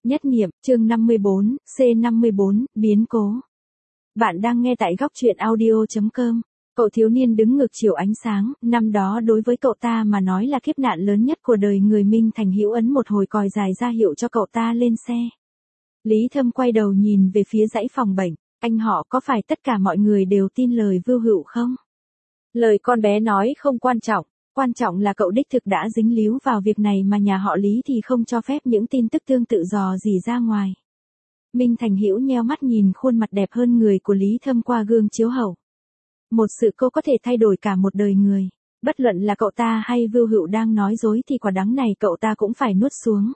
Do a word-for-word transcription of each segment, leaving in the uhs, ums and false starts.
Nhất niệm, chương năm mươi bốn, C năm mươi bốn, biến cố. Bạn đang nghe tại góc truyện audio chấm com. Cậu thiếu niên đứng ngược chiều ánh sáng, năm đó đối với cậu ta mà nói là kiếp nạn lớn nhất của đời người. Minh Thành Hữu ấn một hồi còi dài ra hiệu cho cậu ta lên xe. Lý Thâm quay đầu nhìn về phía dãy phòng bệnh, anh họ có phải tất cả mọi người đều tin lời Vưu Hữu không? Lời con bé nói không quan trọng, quan trọng là cậu đích thực đã dính líu vào việc này mà nhà họ Lý thì không cho phép những tin tức tương tự dò dỉ ra ngoài. Minh Thành Hữu nheo mắt nhìn khuôn mặt đẹp hơn người của Lý Thâm qua gương chiếu hậu. Một sự cô có thể thay đổi cả một đời người, bất luận là cậu ta hay Vưu Hữu đang nói dối thì quả đắng này cậu ta cũng phải nuốt xuống.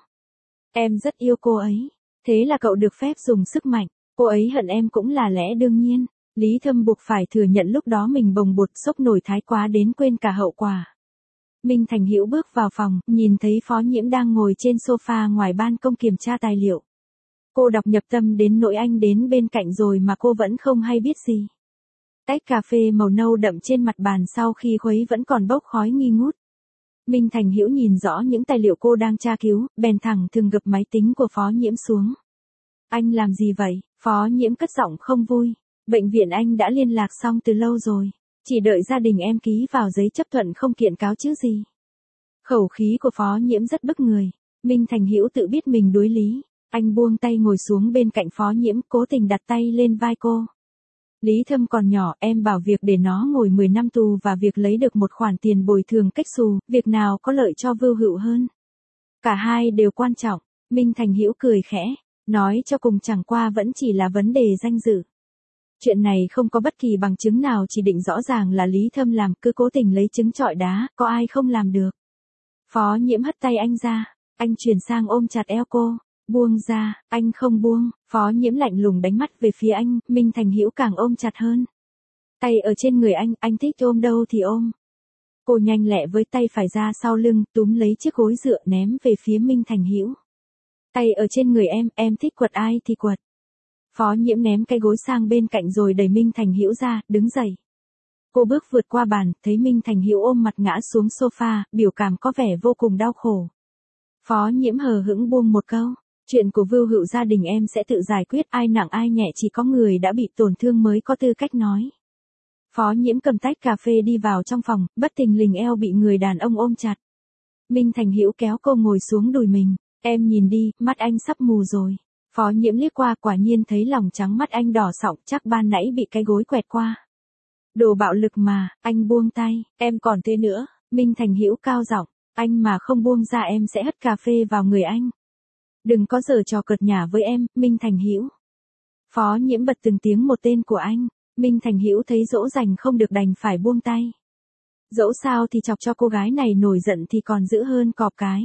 Em rất yêu cô ấy, thế là cậu được phép dùng sức mạnh, cô ấy hận em cũng là lẽ đương nhiên. Lý Thâm buộc phải thừa nhận lúc đó mình bồng bột sốc nổi thái quá đến quên cả hậu quả. Minh Thành Hữu bước vào phòng, nhìn thấy Phó Nhiễm đang ngồi trên sofa ngoài ban công kiểm tra tài liệu. Cô đọc nhập tâm đến nỗi anh đến bên cạnh rồi mà cô vẫn không hay biết gì. Tách cà phê màu nâu đậm trên mặt bàn sau khi khuấy vẫn còn bốc khói nghi ngút. Minh Thành Hữu nhìn rõ những tài liệu cô đang tra cứu, bèn thẳng thừng gập máy tính của Phó Nhiễm xuống. Anh làm gì vậy? Phó Nhiễm cất giọng không vui. Bệnh viện anh đã liên lạc xong từ lâu rồi. Chỉ đợi gia đình em ký vào giấy chấp thuận không kiện cáo chứ gì. Khẩu khí của Phó Nhiễm rất bức người. Minh Thành Hữu tự biết mình đối lý. Anh buông tay ngồi xuống bên cạnh Phó Nhiễm, cố tình đặt tay lên vai cô. Lý Thâm còn nhỏ, em bảo việc để nó ngồi mười năm tù và việc lấy được một khoản tiền bồi thường cách xù, việc nào có lợi cho Vưu Hữu hơn? Cả hai đều quan trọng. Minh Thành Hữu cười khẽ, nói cho cùng chẳng qua vẫn chỉ là vấn đề danh dự. Chuyện này không có bất kỳ bằng chứng nào chỉ định rõ ràng là Lý Thâm làm, cứ cố tình lấy trứng trọi đá, có ai không làm được. Phó Nhiễm hất tay anh ra, anh chuyển sang ôm chặt eo cô, buông ra, anh không buông. Phó Nhiễm lạnh lùng đánh mắt về phía anh, Minh Thành Hữu càng ôm chặt hơn. Tay ở trên người anh, anh thích ôm đâu thì ôm. Cô nhanh lẹ với tay phải ra sau lưng, túm lấy chiếc gối dựa ném về phía Minh Thành Hữu. Tay ở trên người em, em thích quật ai thì quật. Phó Nhiễm ném cái gối sang bên cạnh rồi đẩy Minh Thành Hữu ra, đứng dậy. Cô bước vượt qua bàn, thấy Minh Thành Hữu ôm mặt ngã xuống sofa, biểu cảm có vẻ vô cùng đau khổ. Phó Nhiễm hờ hững buông một câu, chuyện của Vưu Hữu gia đình em sẽ tự giải quyết, ai nặng ai nhẹ chỉ có người đã bị tổn thương mới có tư cách nói. Phó Nhiễm cầm tách cà phê đi vào trong phòng, bất thình lình eo bị người đàn ông ôm chặt. Minh Thành Hữu kéo cô ngồi xuống đùi mình, em nhìn đi, mắt anh sắp mù rồi. Phó Nhiễm liếc qua quả nhiên thấy lòng trắng mắt anh đỏ sọng, chắc ban nãy bị cái gối quẹt qua. Đồ bạo lực mà, anh buông tay, em còn thế nữa. Minh Thành Hữu cao giọng, anh mà không buông ra em sẽ hất cà phê vào người anh. Đừng có giở trò cợt nhả với em, Minh Thành Hữu. Phó Nhiễm bật từng tiếng một tên của anh, Minh Thành Hữu thấy dỗ dành không được đành phải buông tay. Dẫu sao thì chọc cho cô gái này nổi giận thì còn dữ hơn cọp cái.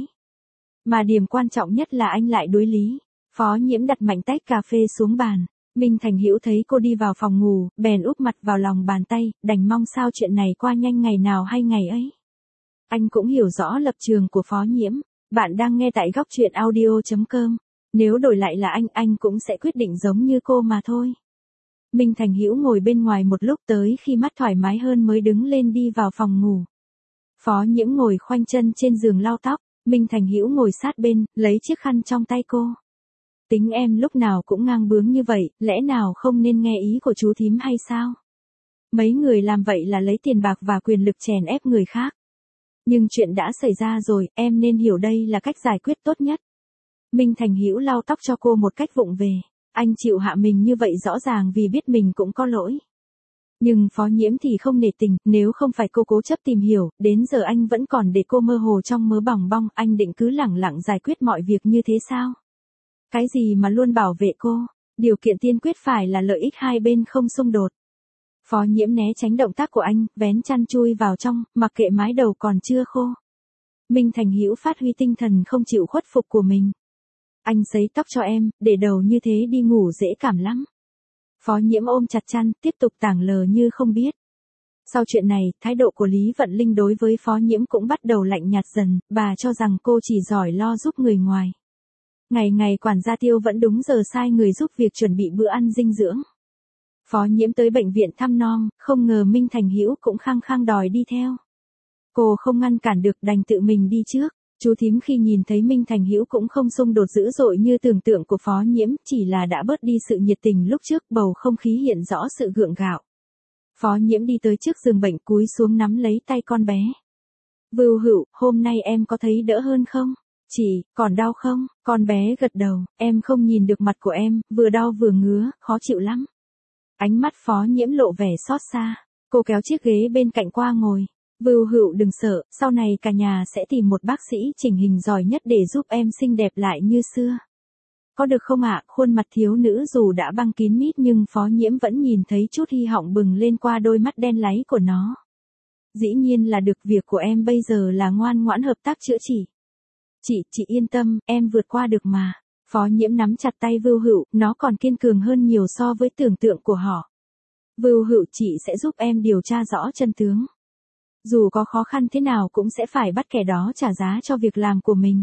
Mà điểm quan trọng nhất là anh lại đối lý. Phó Nhiễm đặt mạnh tách cà phê xuống bàn. Minh Thành Hữu thấy cô đi vào phòng ngủ, bèn úp mặt vào lòng bàn tay, đành mong sao chuyện này qua nhanh ngày nào hay ngày ấy. Anh cũng hiểu rõ lập trường của Phó Nhiễm. Bạn đang nghe tại góc truyện audio chấm com. Nếu đổi lại là anh, anh cũng sẽ quyết định giống như cô mà thôi. Minh Thành Hữu ngồi bên ngoài một lúc tới khi mắt thoải mái hơn mới đứng lên đi vào phòng ngủ. Phó Nhiễm ngồi khoanh chân trên giường lau tóc, Minh Thành Hữu ngồi sát bên, lấy chiếc khăn trong tay cô. Tính em lúc nào cũng ngang bướng như vậy, lẽ nào không nên nghe ý của chú thím hay sao? Mấy người làm vậy là lấy tiền bạc và quyền lực chèn ép người khác. Nhưng chuyện đã xảy ra rồi, em nên hiểu đây là cách giải quyết tốt nhất. Minh Thành Hữu lau tóc cho cô một cách vụng về. Anh chịu hạ mình như vậy rõ ràng vì biết mình cũng có lỗi. Nhưng Phó Nhiễm thì không nể tình, nếu không phải cô cố chấp tìm hiểu, đến giờ anh vẫn còn để cô mơ hồ trong mớ bòng bong, anh định cứ lẳng lặng giải quyết mọi việc như thế sao? Cái gì mà luôn bảo vệ cô, điều kiện tiên quyết phải là lợi ích hai bên không xung đột. Phó Nhiễm né tránh động tác của anh, vén chăn chui vào trong, mặc kệ mái đầu còn chưa khô. Minh Thành Hữu phát huy tinh thần không chịu khuất phục của mình. Anh sấy tóc cho em, để đầu như thế đi ngủ dễ cảm lắm. Phó Nhiễm ôm chặt chăn, tiếp tục tảng lờ như không biết. Sau chuyện này, thái độ của Lý Vận Linh đối với Phó Nhiễm cũng bắt đầu lạnh nhạt dần, bà cho rằng cô chỉ giỏi lo giúp người ngoài. Ngày ngày quản gia Tiêu vẫn đúng giờ sai người giúp việc chuẩn bị bữa ăn dinh dưỡng. Phó Nhiễm tới bệnh viện thăm nom, không ngờ Minh Thành Hữu cũng khăng khăng đòi đi theo. Cô không ngăn cản được đành tự mình đi trước. Chú thím khi nhìn thấy Minh Thành Hữu cũng không xung đột dữ dội như tưởng tượng của Phó Nhiễm, chỉ là đã bớt đi sự nhiệt tình lúc trước, bầu không khí hiện rõ sự gượng gạo. Phó Nhiễm đi tới trước giường bệnh cúi xuống nắm lấy tay con bé. Vưu Hữu, hôm nay em có thấy đỡ hơn không? Chị, còn đau không? Con bé gật đầu, em không nhìn được mặt của em, vừa đau vừa ngứa, khó chịu lắm. Ánh mắt Phó Nhiễm lộ vẻ xót xa. Cô kéo chiếc ghế bên cạnh qua ngồi. Vưu Hữu đừng sợ, sau này cả nhà sẽ tìm một bác sĩ chỉnh hình giỏi nhất để giúp em xinh đẹp lại như xưa. Có được không ạ? Khuôn mặt thiếu nữ dù đã băng kín mít nhưng Phó Nhiễm vẫn nhìn thấy chút hy vọng bừng lên qua đôi mắt đen láy của nó. Dĩ nhiên là được, việc của em bây giờ là ngoan ngoãn hợp tác chữa trị. Chị, chị yên tâm, em vượt qua được mà. Phó Nhiễm nắm chặt tay Vưu Hữu, nó còn kiên cường hơn nhiều so với tưởng tượng của họ. Vưu Hữu, chị sẽ giúp em điều tra rõ chân tướng. Dù có khó khăn thế nào cũng sẽ phải bắt kẻ đó trả giá cho việc làm của mình.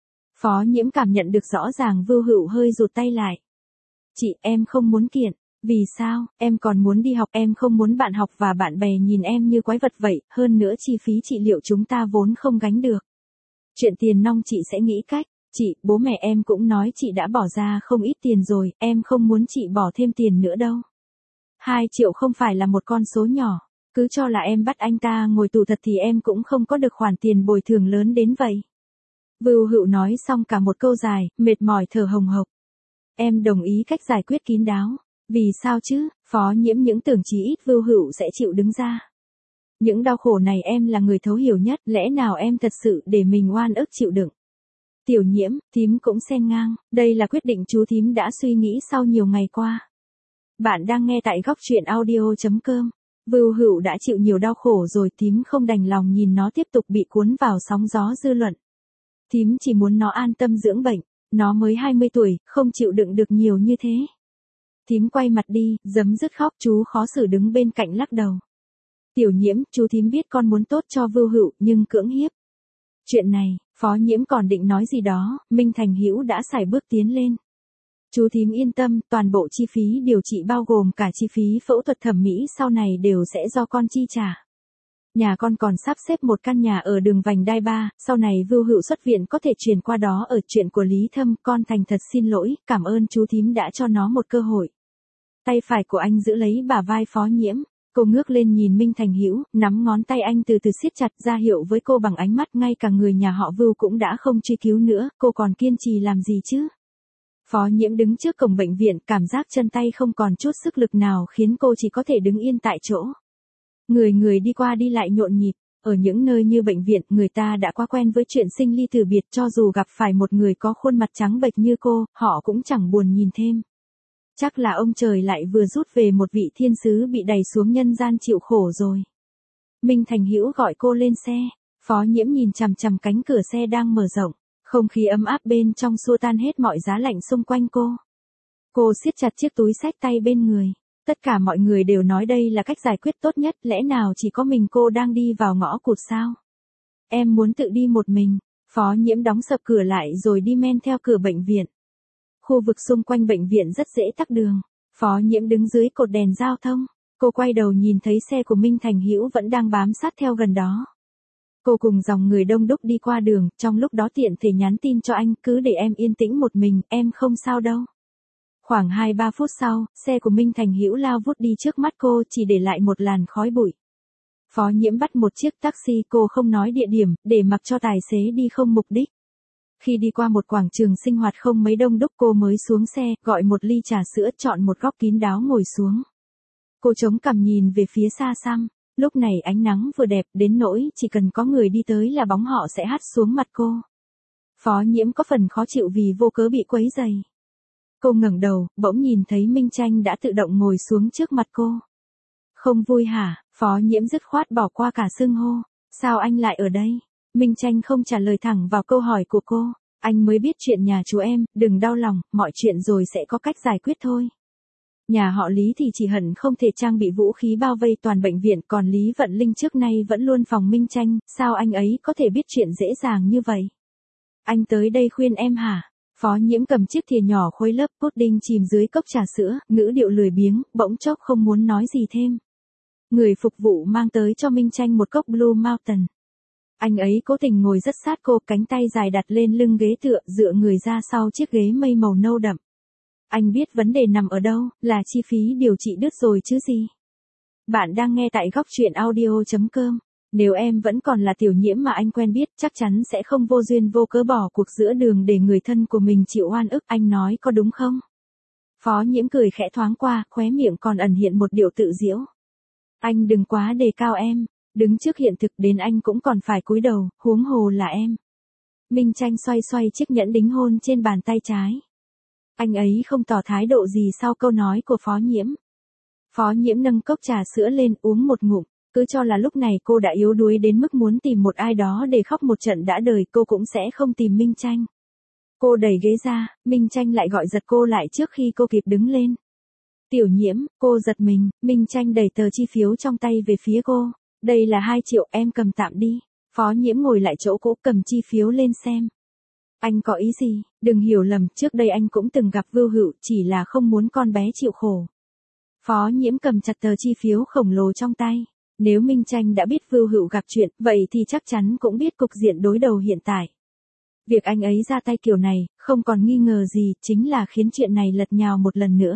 Phó Nhiễm cảm nhận được rõ ràng Vưu Hữu hơi rụt tay lại. Chị, em không muốn kiện. Vì sao? Em còn muốn đi học, em không muốn bạn học và bạn bè nhìn em như quái vật vậy, hơn nữa chi phí trị liệu chúng ta vốn không gánh được. Chuyện tiền nong chị sẽ nghĩ cách. Chị, bố mẹ em cũng nói chị đã bỏ ra không ít tiền rồi, em không muốn chị bỏ thêm tiền nữa đâu. Hai triệu không phải là một con số nhỏ. Cứ cho là em bắt anh ta ngồi tù thật thì em cũng không có được khoản tiền bồi thường lớn đến vậy. Vưu Hữu nói xong cả một câu dài, mệt mỏi thở hồng hộc. Em đồng ý cách giải quyết kín đáo. Vì sao chứ? Phó Nhiễm những tưởng chí ít Vưu Hữu sẽ chịu đứng ra. Những đau khổ này em là người thấu hiểu nhất, lẽ nào em thật sự để mình oan ức chịu đựng? Tiểu Nhiễm, thím cũng xen ngang, đây là quyết định chú thím đã suy nghĩ sau nhiều ngày qua. Bạn đang nghe tại góc truyện audio chấm com. Vưu Hữu đã chịu nhiều đau khổ rồi, thím không đành lòng nhìn nó tiếp tục bị cuốn vào sóng gió dư luận. Thím chỉ muốn nó an tâm dưỡng bệnh, nó mới hai mươi tuổi, không chịu đựng được nhiều như thế. Thím quay mặt đi, giấm dứt khóc, chú khó xử đứng bên cạnh lắc đầu. Tiểu Nhiễm, chú thím biết con muốn tốt cho Vưu Hữu, nhưng cưỡng hiếp. Chuyện này, Phó Nhiễm còn định nói gì đó, Minh Thành Hữu đã sải bước tiến lên. Chú thím yên tâm, toàn bộ chi phí điều trị bao gồm cả chi phí phẫu thuật thẩm mỹ sau này đều sẽ do con chi trả. Nhà con còn sắp xếp một căn nhà ở đường vành đai ba, sau này Vưu Hữu xuất viện có thể chuyển qua đó. Ở chuyện của Lý Thâm, con thành thật xin lỗi, cảm ơn chú thím đã cho nó một cơ hội. Tay phải của anh giữ lấy bả vai Phó Nhiễm, cô ngước lên nhìn Minh Thành Hữu, nắm ngón tay anh từ từ siết chặt, ra hiệu với cô bằng ánh mắt. Ngay cả người nhà họ Vưu cũng đã không truy cứu nữa, cô còn kiên trì làm gì chứ? Phó Nhiễm đứng trước cổng bệnh viện, cảm giác chân tay không còn chút sức lực nào khiến cô chỉ có thể đứng yên tại chỗ. Người người đi qua đi lại nhộn nhịp, ở những nơi như bệnh viện, người ta đã quá quen với chuyện sinh ly tử biệt, cho dù gặp phải một người có khuôn mặt trắng bệch như cô, họ cũng chẳng buồn nhìn thêm. Chắc là ông trời lại vừa rút về một vị thiên sứ bị đày xuống nhân gian chịu khổ rồi. Minh Thành Hữu gọi cô lên xe, Phó Nhiễm nhìn chằm chằm cánh cửa xe đang mở rộng, không khí ấm áp bên trong xua tan hết mọi giá lạnh xung quanh cô. Cô siết chặt chiếc túi xách tay bên người. Tất cả mọi người đều nói đây là cách giải quyết tốt nhất, lẽ nào chỉ có mình cô đang đi vào ngõ cụt sao? Em muốn tự đi một mình. Phó Nhiễm đóng sập cửa lại rồi đi men theo cửa bệnh viện. Khu vực xung quanh bệnh viện rất dễ tắc đường. Phó Nhiễm đứng dưới cột đèn giao thông. Cô quay đầu nhìn thấy xe của Minh Thành Hữu vẫn đang bám sát theo gần đó. Cô cùng dòng người đông đúc đi qua đường, trong lúc đó tiện thể nhắn tin cho anh, cứ để em yên tĩnh một mình, em không sao đâu. Khoảng hai ba phút sau, xe của Minh Thành Hữu lao vút đi trước mắt cô, chỉ để lại một làn khói bụi. Phó Nhiễm bắt một chiếc taxi, cô không nói địa điểm, để mặc cho tài xế đi không mục đích. Khi đi qua một quảng trường sinh hoạt không mấy đông đúc, cô mới xuống xe, gọi một ly trà sữa, chọn một góc kín đáo ngồi xuống. Cô chống cằm nhìn về phía xa xăm, lúc này ánh nắng vừa đẹp đến nỗi chỉ cần có người đi tới là bóng họ sẽ hắt xuống mặt cô. Phó Nhiễm có phần khó chịu vì vô cớ bị quấy rầy. Cô ngẩng đầu, bỗng nhìn thấy Minh Tranh đã tự động ngồi xuống trước mặt cô. Không vui hả? Phó Nhiễm dứt khoát bỏ qua cả xưng hô. Sao anh lại ở đây? Minh Tranh không trả lời thẳng vào câu hỏi của cô. Anh mới biết chuyện nhà chú em, đừng đau lòng, mọi chuyện rồi sẽ có cách giải quyết thôi. Nhà họ Lý thì chỉ hận không thể trang bị vũ khí bao vây toàn bệnh viện, còn Lý Vận Linh trước nay vẫn luôn phòng Minh Tranh, sao anh ấy có thể biết chuyện dễ dàng như vậy? Anh tới đây khuyên em hả? Phó Nhiễm cầm chiếc thìa nhỏ khuấy lớp pudding chìm dưới cốc trà sữa, ngữ điệu lười biếng, bỗng chốc không muốn nói gì thêm. Người phục vụ mang tới cho Minh Tranh một cốc Blue Mountain. Anh ấy cố tình ngồi rất sát cô, cánh tay dài đặt lên lưng ghế tựa, dựa người ra sau chiếc ghế mây màu nâu đậm. Anh biết vấn đề nằm ở đâu, là chi phí điều trị đứt rồi chứ gì. Bạn đang nghe tại góc truyện audio chấm com. Nếu em vẫn còn là Tiểu Nhiễm mà anh quen biết, chắc chắn sẽ không vô duyên vô cớ bỏ cuộc giữa đường để người thân của mình chịu oan ức, anh nói có đúng không? Phó Nhiễm cười khẽ thoáng qua, khóe miệng còn ẩn hiện một điệu tự giễu. Anh đừng quá đề cao em, đứng trước hiện thực đến anh cũng còn phải cúi đầu, huống hồ là em. Minh Tranh xoay xoay chiếc nhẫn đính hôn trên bàn tay trái. Anh ấy không tỏ thái độ gì sau câu nói của Phó Nhiễm. Phó Nhiễm nâng cốc trà sữa lên uống một ngụm, cứ cho là lúc này cô đã yếu đuối đến mức muốn tìm một ai đó để khóc một trận đã đời, cô cũng sẽ không tìm Minh Tranh. Cô đẩy ghế ra, Minh Tranh lại gọi giật cô lại trước khi cô kịp đứng lên. Tiểu Nhiễm, cô giật mình, Minh Tranh đẩy tờ chi phiếu trong tay về phía cô. Đây là hai triệu, em cầm tạm đi. Phó Nhiễm ngồi lại chỗ cũ cầm chi phiếu lên xem. Anh có ý gì, đừng hiểu lầm, trước đây anh cũng từng gặp Vưu Hựu, chỉ là không muốn con bé chịu khổ. Phó Nhiễm cầm chặt tờ chi phiếu khổng lồ trong tay. Nếu Minh Tranh đã biết Vưu Hựu gặp chuyện, vậy thì chắc chắn cũng biết cục diện đối đầu hiện tại. Việc anh ấy ra tay kiểu này, không còn nghi ngờ gì, chính là khiến chuyện này lật nhào một lần nữa.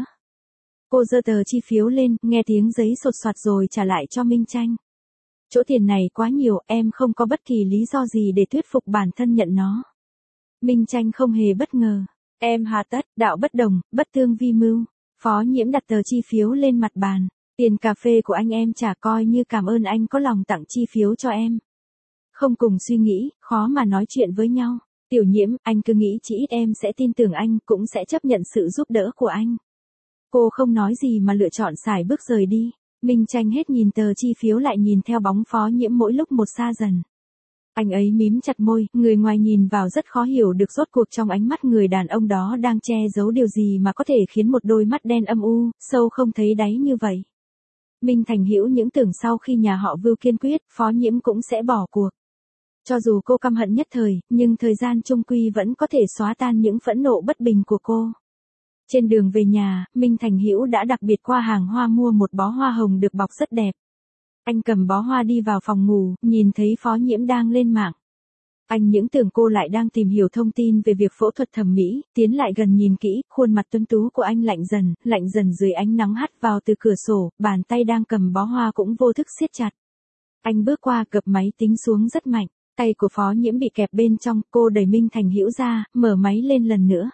Cô giơ tờ chi phiếu lên, nghe tiếng giấy sột soạt rồi trả lại cho Minh Tranh. Chỗ tiền này quá nhiều, em không có bất kỳ lý do gì để thuyết phục bản thân nhận nó. Minh Tranh không hề bất ngờ. Em hà tất, đạo bất đồng, bất tương vi mưu. Phó Nhiễm đặt tờ chi phiếu lên mặt bàn. Tiền cà phê của anh em trả coi như cảm ơn anh có lòng tặng chi phiếu cho em. Không cùng suy nghĩ, khó mà nói chuyện với nhau. Tiểu Nhiễm, anh cứ nghĩ chỉ ít em sẽ tin tưởng anh, cũng sẽ chấp nhận sự giúp đỡ của anh. Cô không nói gì mà lựa chọn sải bước rời đi. Minh Tranh hết nhìn tờ chi phiếu lại nhìn theo bóng Phó Nhiễm mỗi lúc một xa dần. Anh ấy mím chặt môi, người ngoài nhìn vào rất khó hiểu được rốt cuộc trong ánh mắt người đàn ông đó đang che giấu điều gì mà có thể khiến một đôi mắt đen âm u, sâu không thấy đáy như vậy. Minh Thành hiểu những tưởng sau khi nhà họ Vưu kiên quyết, Phó Nhiễm cũng sẽ bỏ cuộc. Cho dù cô căm hận nhất thời, nhưng thời gian chung quy vẫn có thể xóa tan những phẫn nộ bất bình của cô. Trên đường về nhà, Minh Thành Hữu đã đặc biệt qua hàng hoa mua một bó hoa hồng được bọc rất đẹp. Anh cầm bó hoa đi vào phòng ngủ, nhìn thấy Phó Nhiễm đang lên mạng. Anh những tưởng cô lại đang tìm hiểu thông tin về việc phẫu thuật thẩm mỹ, tiến lại gần nhìn kỹ, khuôn mặt tuấn tú của anh lạnh dần, lạnh dần dưới ánh nắng hắt vào từ cửa sổ, bàn tay đang cầm bó hoa cũng vô thức siết chặt. Anh bước qua gập máy tính xuống rất mạnh, tay của Phó Nhiễm bị kẹp bên trong, cô đẩy Minh Thành Hữu ra, mở máy lên lần nữa.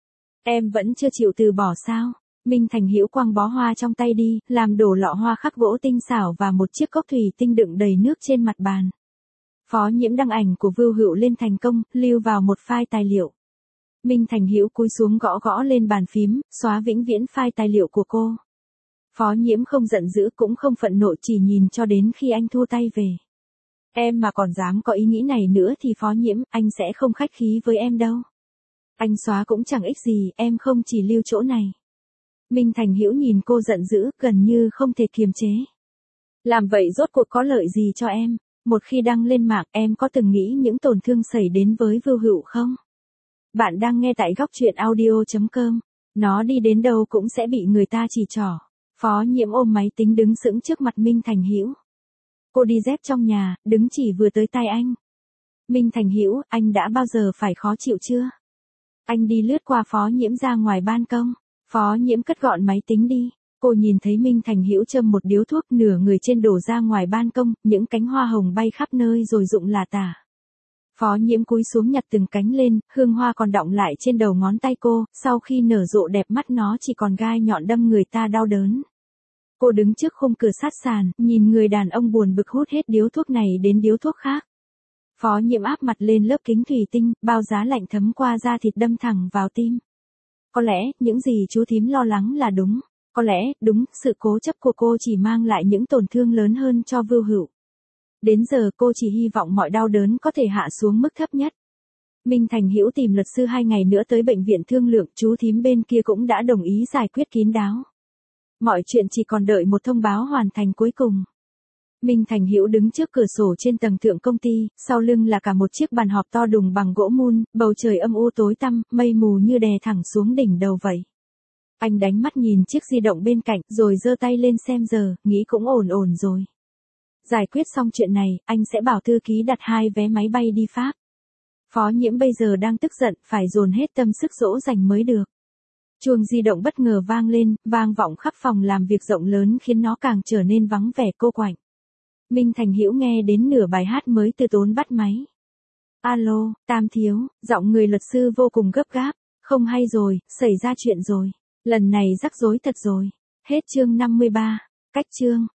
Em vẫn chưa chịu từ bỏ sao? Minh Thành Hữu quăng bó hoa trong tay đi, làm đổ lọ hoa khắc gỗ tinh xảo và một chiếc cốc thủy tinh đựng đầy nước trên mặt bàn. Phó Nhiễm đăng ảnh của Vưu Hựu lên thành công, lưu vào một file tài liệu. Minh Thành Hữu cúi xuống gõ gõ lên bàn phím, xóa vĩnh viễn file tài liệu của cô. Phó Nhiễm không giận dữ cũng không phẫn nộ, chỉ nhìn cho đến khi anh thu tay về. Em mà còn dám có ý nghĩ này nữa thì Phó Nhiễm, anh sẽ không khách khí với em đâu. Anh xóa cũng chẳng ích gì, em không chỉ lưu chỗ này. Minh Thành Hữu nhìn cô giận dữ, gần như không thể kiềm chế. Làm vậy rốt cuộc có lợi gì cho em? Một khi đăng lên mạng, em có từng nghĩ những tổn thương xảy đến với Vưu Hựu không? Bạn đang nghe tại góc truyện audio chấm com. Nó đi đến đâu cũng sẽ bị người ta chỉ trỏ. Phó Nhiễm ôm máy tính đứng sững trước mặt Minh Thành Hữu. Cô đi dép trong nhà, đứng chỉ vừa tới tay anh. Minh Thành Hữu, anh đã bao giờ phải khó chịu chưa? Anh đi lướt qua Phó Nhiễm ra ngoài ban công. Phó Nhiễm cất gọn máy tính đi. Cô nhìn thấy Minh Thành Hữu châm một điếu thuốc, nửa người trên đổ ra ngoài ban công, những cánh hoa hồng bay khắp nơi rồi rụng lả tả. Phó Nhiễm cúi xuống nhặt từng cánh lên, hương hoa còn đọng lại trên đầu ngón tay cô, sau khi nở rộ đẹp mắt nó chỉ còn gai nhọn đâm người ta đau đớn. Cô đứng trước khung cửa sát sàn, nhìn người đàn ông buồn bực hút hết điếu thuốc này đến điếu thuốc khác. Phó Nhiễm áp mặt lên lớp kính thủy tinh, bao giá lạnh thấm qua da thịt đâm thẳng vào tim. Có lẽ, những gì chú thím lo lắng là đúng. Có lẽ, đúng, sự cố chấp của cô chỉ mang lại những tổn thương lớn hơn cho Vưu Hựu. Đến giờ cô chỉ hy vọng mọi đau đớn có thể hạ xuống mức thấp nhất. Minh Thành Hữu tìm luật sư hai ngày nữa tới bệnh viện thương lượng, chú thím bên kia cũng đã đồng ý giải quyết kín đáo. Mọi chuyện chỉ còn đợi một thông báo hoàn thành cuối cùng. Minh Thành Hữu đứng trước cửa sổ trên tầng thượng công ty, sau lưng là cả một chiếc bàn họp to đùng bằng gỗ mun, bầu trời âm u tối tăm, mây mù như đè thẳng xuống đỉnh đầu vậy. Anh đánh mắt nhìn chiếc di động bên cạnh, rồi giơ tay lên xem giờ, nghĩ cũng ổn ổn rồi. Giải quyết xong chuyện này, anh sẽ bảo thư ký đặt hai vé máy bay đi Pháp. Phó Nhiễm bây giờ đang tức giận, phải dồn hết tâm sức dỗ dành mới được. Chuông di động bất ngờ vang lên, vang vọng khắp phòng làm việc rộng lớn khiến nó càng trở nên vắng vẻ cô quạnh. Minh Thành Hữu nghe đến nửa bài hát mới từ tốn bắt máy. Alo, Tam thiếu, giọng người luật sư vô cùng gấp gáp. Không hay rồi, xảy ra chuyện rồi. Lần này rắc rối thật rồi. Hết chương năm mươi ba. Cách chương.